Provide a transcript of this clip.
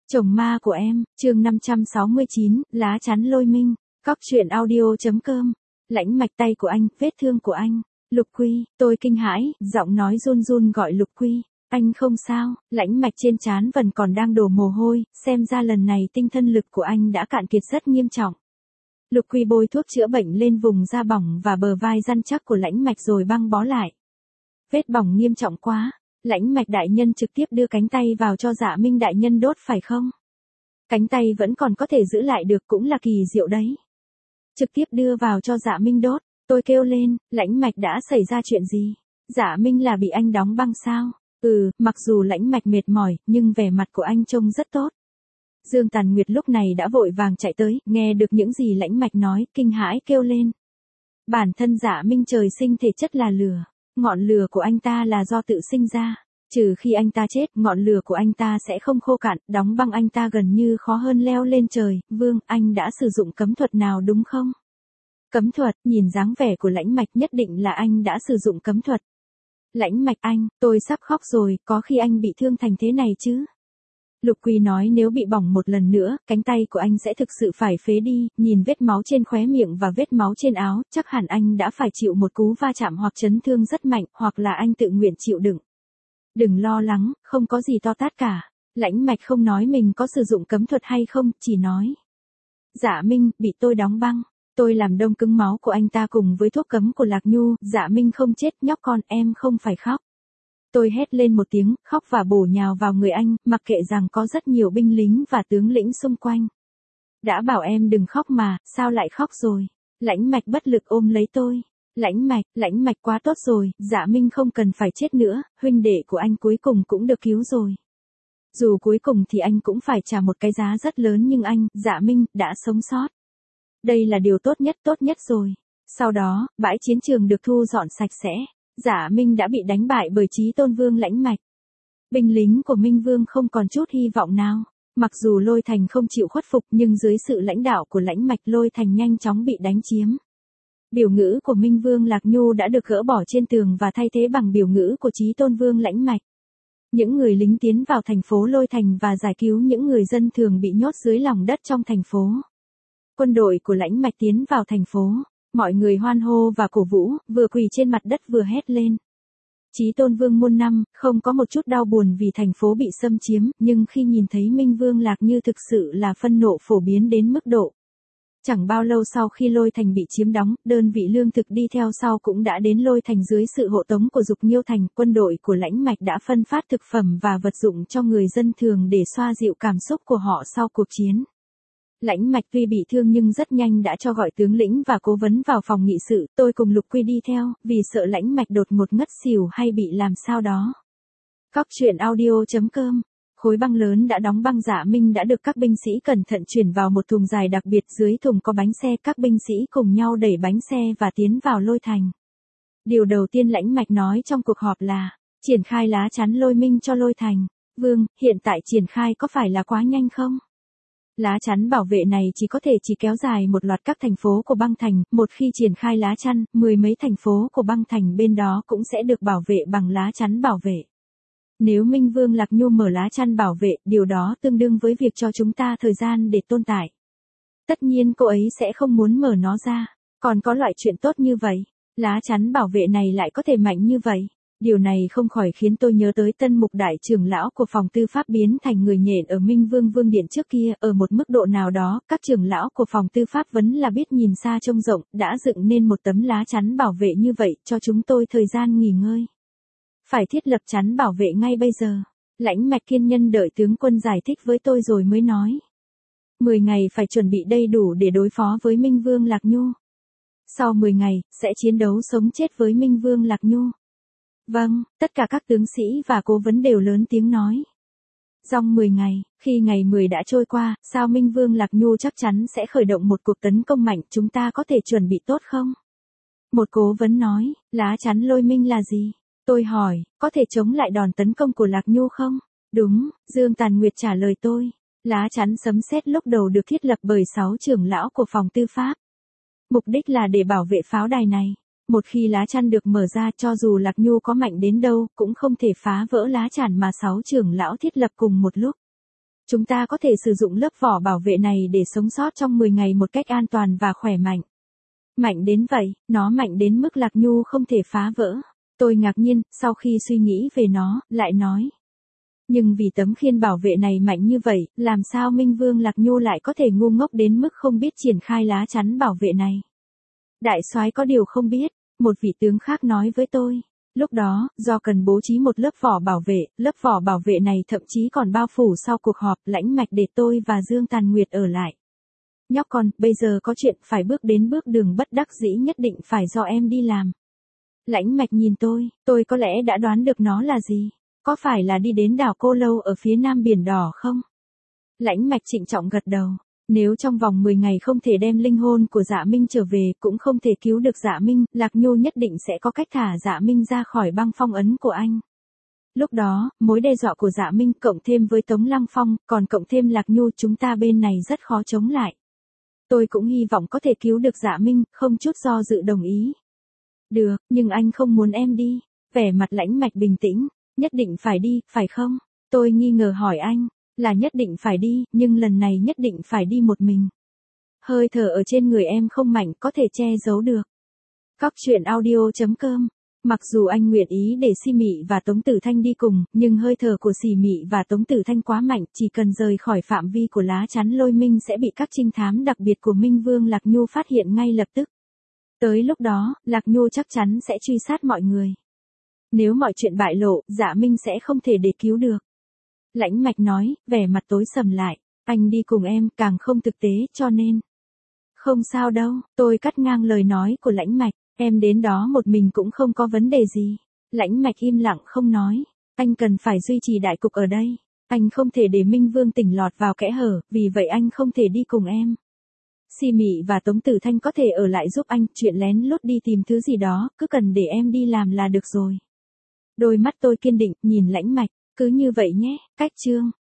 Chồng ma của em, chương 569, lá chắn lôi minh. Cóc truyện audio.com. Lãnh mạch tay của anh, vết thương của anh. Lục Quy, tôi kinh hãi, giọng nói run run gọi Lục Quy. Anh không sao, lãnh mạch trên trán vẫn còn đang đổ mồ hôi, xem ra lần này tinh thần lực của anh đã cạn kiệt rất nghiêm trọng. Lục Quy bôi thuốc chữa bệnh lên vùng da bỏng và bờ vai rắn chắc của lãnh mạch rồi băng bó lại. Vết bỏng nghiêm trọng quá. Lãnh mạch đại nhân trực tiếp đưa cánh tay vào cho Dạ Minh đại nhân đốt phải không? Cánh tay vẫn còn có thể giữ lại được cũng là kỳ diệu đấy. Trực tiếp đưa vào cho Dạ Minh đốt, tôi kêu lên, lãnh mạch đã xảy ra chuyện gì? Dạ Minh là bị anh đóng băng sao? Mặc dù lãnh mạch mệt mỏi, nhưng vẻ mặt của anh trông rất tốt. Dương Tàn Nguyệt lúc này đã vội vàng chạy tới, nghe được những gì lãnh mạch nói, kinh hãi kêu lên. Bản thân Dạ Minh trời sinh thể chất là lửa. Ngọn lửa của anh ta là do tự sinh ra. Trừ khi anh ta chết, ngọn lửa của anh ta sẽ không khô cạn, đóng băng anh ta gần như khó hơn leo lên trời. Vương, anh đã sử dụng cấm thuật nào đúng không? Cấm thuật, nhìn dáng vẻ của lãnh mạch nhất định là anh đã sử dụng cấm thuật. Lãnh mạch anh, tôi sắp khóc rồi, có khi anh bị thương thành thế này chứ? Lục Quy nói nếu bị bỏng một lần nữa, cánh tay của anh sẽ thực sự phải phế đi, nhìn vết máu trên khóe miệng và vết máu trên áo, chắc hẳn anh đã phải chịu một cú va chạm hoặc chấn thương rất mạnh, hoặc là anh tự nguyện chịu đựng. Đừng lo lắng, không có gì to tát cả. Lãnh mạch không nói mình có sử dụng cấm thuật hay không, chỉ nói. Dạ Minh, bị tôi đóng băng. Tôi làm đông cứng máu của anh ta cùng với thuốc cấm của Lạc Nhu, Dạ Minh không chết, nhóc con, em không phải khóc. Tôi hét lên một tiếng, khóc và bổ nhào vào người anh, mặc kệ rằng có rất nhiều binh lính và tướng lĩnh xung quanh. Đã bảo em đừng khóc mà, sao lại khóc rồi? Lãnh mạch bất lực ôm lấy tôi. Lãnh mạch quá tốt rồi, Dạ Minh không cần phải chết nữa, huynh đệ của anh cuối cùng cũng được cứu rồi. Dù cuối cùng thì anh cũng phải trả một cái giá rất lớn nhưng anh, Dạ Minh, đã sống sót. Đây là điều tốt nhất rồi. Sau đó, bãi chiến trường được thu dọn sạch sẽ. Dạ Minh đã bị đánh bại bởi Chí Tôn Vương lãnh mạch. Binh lính của Minh Vương không còn chút hy vọng nào. Mặc dù Lôi Thành không chịu khuất phục nhưng dưới sự lãnh đạo của lãnh mạch Lôi Thành nhanh chóng bị đánh chiếm. Biểu ngữ của Minh Vương Lạc Nhu đã được gỡ bỏ trên tường và thay thế bằng biểu ngữ của Chí Tôn Vương lãnh mạch. Những người lính tiến vào thành phố Lôi Thành và giải cứu những người dân thường bị nhốt dưới lòng đất trong thành phố. Quân đội của lãnh mạch tiến vào thành phố. Mọi người hoan hô và cổ vũ, vừa quỳ trên mặt đất vừa hét lên. Chí Tôn Vương muôn năm, không có một chút đau buồn vì thành phố bị xâm chiếm, nhưng khi nhìn thấy Minh Vương Lạc Như thực sự là phân nộ phổ biến đến mức độ. Chẳng bao lâu sau khi Lôi Thành bị chiếm đóng, đơn vị lương thực đi theo sau cũng đã đến Lôi Thành dưới sự hộ tống của Dục Nhiêu Thành. Quân đội của lãnh mạch đã phân phát thực phẩm và vật dụng cho người dân thường để xoa dịu cảm xúc của họ sau cuộc chiến. Lãnh mạch tuy bị thương nhưng rất nhanh đã cho gọi tướng lĩnh và cố vấn vào phòng nghị sự, tôi cùng Lục Quy đi theo, vì sợ lãnh mạch đột ngột ngất xỉu hay bị làm sao đó. Cóc truyện audio.com. Khối băng lớn đã đóng băng Dạ Minh đã được các binh sĩ cẩn thận chuyển vào một thùng dài đặc biệt, dưới thùng có bánh xe, các binh sĩ cùng nhau đẩy bánh xe và tiến vào Lôi Thành. Điều đầu tiên lãnh mạch nói trong cuộc họp là, triển khai lá chắn lôi minh cho Lôi Thành. Vương, hiện tại triển khai có phải là quá nhanh không? Lá chắn bảo vệ này chỉ kéo dài một loạt các thành phố của băng thành, một khi triển khai lá chắn, 10 mấy thành phố của băng thành bên đó cũng sẽ được bảo vệ bằng lá chắn bảo vệ. Nếu Minh Vương Lạc Nhu mở lá chắn bảo vệ, điều đó tương đương với việc cho chúng ta thời gian để tồn tại. Tất nhiên cô ấy sẽ không muốn mở nó ra, còn có loại chuyện tốt như vậy, lá chắn bảo vệ này lại có thể mạnh như vậy. Điều này không khỏi khiến tôi nhớ tới Tân Mục đại trưởng lão của phòng tư pháp biến thành người nhện ở Minh Vương Vương Điện trước kia, ở một mức độ nào đó, các trưởng lão của phòng tư pháp vẫn là biết nhìn xa trông rộng, đã dựng nên một tấm lá chắn bảo vệ như vậy, cho chúng tôi thời gian nghỉ ngơi. Phải thiết lập chắn bảo vệ ngay bây giờ. Lãnh mạch kiên nhân đợi tướng quân giải thích với tôi rồi mới nói. 10 ngày phải chuẩn bị đầy đủ để đối phó với Minh Vương Lạc Nhu. Sau 10 ngày, sẽ chiến đấu sống chết với Minh Vương Lạc Nhu. Vâng, tất cả các tướng sĩ và cố vấn đều lớn tiếng nói. Trong 10 ngày, khi ngày 10 đã trôi qua, sao Minh Vương Lạc Nhu chắc chắn sẽ khởi động một cuộc tấn công mạnh, chúng ta có thể chuẩn bị tốt không? Một cố vấn nói, lá chắn lôi minh là gì? Tôi hỏi, có thể chống lại đòn tấn công của Lạc Nhu không? Đúng, Dương Tàn Nguyệt trả lời tôi. Lá chắn sấm sét lúc đầu được thiết lập bởi 6 trưởng lão của phòng tư pháp. Mục đích là để bảo vệ pháo đài này. Một khi lá chắn được mở ra, cho dù Lạc Nhu có mạnh đến đâu, cũng không thể phá vỡ lá chắn mà 6 trưởng lão thiết lập cùng một lúc. Chúng ta có thể sử dụng lớp vỏ bảo vệ này để sống sót trong 10 ngày một cách an toàn và khỏe mạnh. Mạnh đến vậy, nó mạnh đến mức Lạc Nhu không thể phá vỡ. Tôi ngạc nhiên, sau khi suy nghĩ về nó, lại nói. Nhưng vì tấm khiên bảo vệ này mạnh như vậy, làm sao Minh Vương Lạc Nhu lại có thể ngu ngốc đến mức không biết triển khai lá chắn bảo vệ này? Đại soái có điều không biết, một vị tướng khác nói với tôi. Lúc đó, do cần bố trí một lớp vỏ bảo vệ này thậm chí còn bao phủ sau cuộc họp Lãnh Mạch để tôi và Dương Tàn Nguyệt ở lại. Nhóc con, bây giờ có chuyện phải bước đến bước đường bất đắc dĩ nhất định phải do em đi làm. Lãnh Mạch nhìn tôi có lẽ đã đoán được nó là gì. Có phải là đi đến đảo Cô Lâu ở phía nam biển đỏ không? Lãnh Mạch trịnh trọng gật đầu. Nếu trong vòng 10 ngày không thể đem linh hồn của Dạ Minh trở về, cũng không thể cứu được Dạ Minh, Lạc Nhu nhất định sẽ có cách thả Dạ Minh ra khỏi băng phong ấn của anh. Lúc đó, mối đe dọa của Dạ Minh cộng thêm với Tống Lăng Phong, còn cộng thêm Lạc Nhu, chúng ta bên này rất khó chống lại. Tôi cũng hy vọng có thể cứu được Dạ Minh, không chút do dự đồng ý. Được, nhưng anh không muốn em đi. Vẻ mặt Lãnh Mạch bình tĩnh. Nhất định phải đi, phải không? Tôi nghi ngờ hỏi anh. Là nhất định phải đi, nhưng lần này nhất định phải đi một mình. Hơi thở ở trên người em không mạnh có thể che giấu được. Cóc truyện audio.com. Mặc dù anh nguyện ý để Si Mị và Tống Tử Thanh đi cùng, nhưng hơi thở của Si Mị và Tống Tử Thanh quá mạnh, chỉ cần rời khỏi phạm vi của lá chắn lôi minh sẽ bị các trinh thám đặc biệt của Minh Vương Lạc Nhu phát hiện ngay lập tức. Tới lúc đó, Lạc Nhu chắc chắn sẽ truy sát mọi người. Nếu mọi chuyện bại lộ, Dạ Minh sẽ không thể để cứu được. Lãnh Mạch nói, vẻ mặt tối sầm lại. Anh đi cùng em càng không thực tế, cho nên. Không sao đâu, tôi cắt ngang lời nói của Lãnh Mạch. Em đến đó một mình cũng không có vấn đề gì. Lãnh Mạch im lặng không nói. Anh cần phải duy trì đại cục ở đây. Anh không thể để Minh Vương tỉnh lọt vào kẽ hở, vì vậy anh không thể đi cùng em. Si Mị và Tống Tử Thanh có thể ở lại giúp anh, chuyện lén lút đi tìm thứ gì đó, cứ cần để em đi làm là được rồi. Đôi mắt tôi kiên định, nhìn Lãnh Mạch, cứ như vậy nhé, cách chương.